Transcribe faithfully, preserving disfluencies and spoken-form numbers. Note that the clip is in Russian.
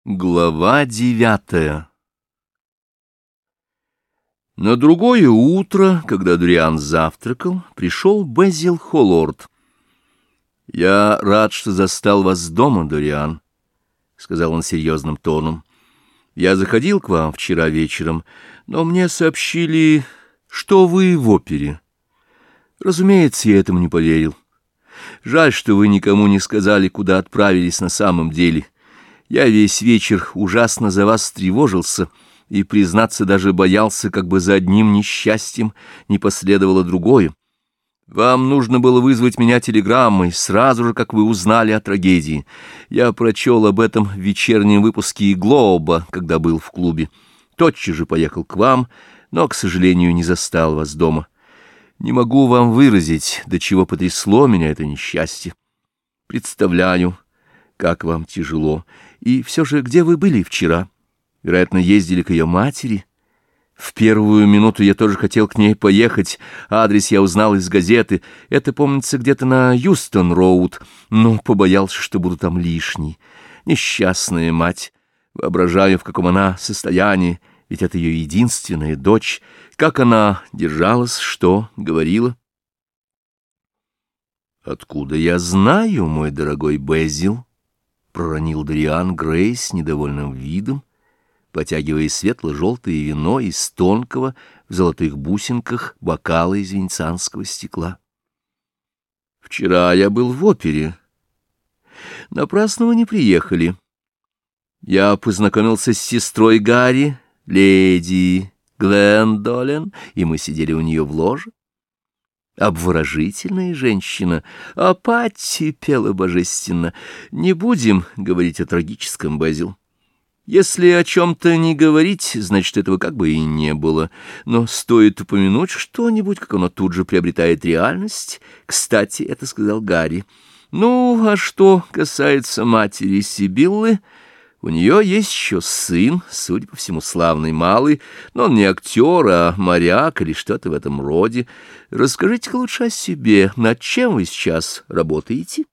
Глава девятая. На другое утро, когда Дориан завтракал, пришел Безил Холлорд. — Я рад, что застал вас дома, Дориан, — сказал он серьезным тоном. — Я заходил к вам вчера вечером, но мне сообщили, что вы в опере. Разумеется, я этому не поверил. Жаль, что вы никому не сказали, куда отправились на самом деле. Я весь вечер ужасно за вас встревожился и, признаться, даже боялся, как бы за одним несчастьем не последовало другое. Вам нужно было вызвать меня телеграммой сразу же, как вы узнали о трагедии. Я прочел об этом в вечернем выпуске «Глоба», когда был в клубе. Тотчас же поехал к вам, но, к сожалению, не застал вас дома. Не могу вам выразить, до чего потрясло меня это несчастье. Представляю, как вам тяжело. И все же, где вы были вчера? Вероятно, ездили к ее матери. В первую минуту я тоже хотел к ней поехать. Адрес я узнал из газеты. Это, помнится, где-то на Юстон-роуд. Но побоялся, что буду там лишний. Несчастная мать. Воображаю, в каком она состоянии. Ведь это ее единственная дочь. Как она держалась, что говорила? Откуда я знаю, мой дорогой Безил? — проронил Дориан Грей с недовольным видом, потягивая светло-желтое вино из тонкого в золотых бусинках бокала из венецианского стекла. — Вчера я был в опере. Напрасно вы не приехали. Я познакомился с сестрой Гарри, леди Глендолен, и мы сидели у нее в ложе. Обворожительная женщина, а Патти пела божественно. Не будем говорить о трагическом, Безил. Если о чем-то не говорить, значит, этого как бы и не было. Но стоит упомянуть что-нибудь, как оно тут же приобретает реальность. Кстати, это сказал Гарри. Ну, а что касается матери Сибиллы, у нее есть еще сын, судя по всему, славный малый, но он не актер, а моряк или что-то в этом роде. Расскажите-ка лучше о себе, над чем вы сейчас работаете?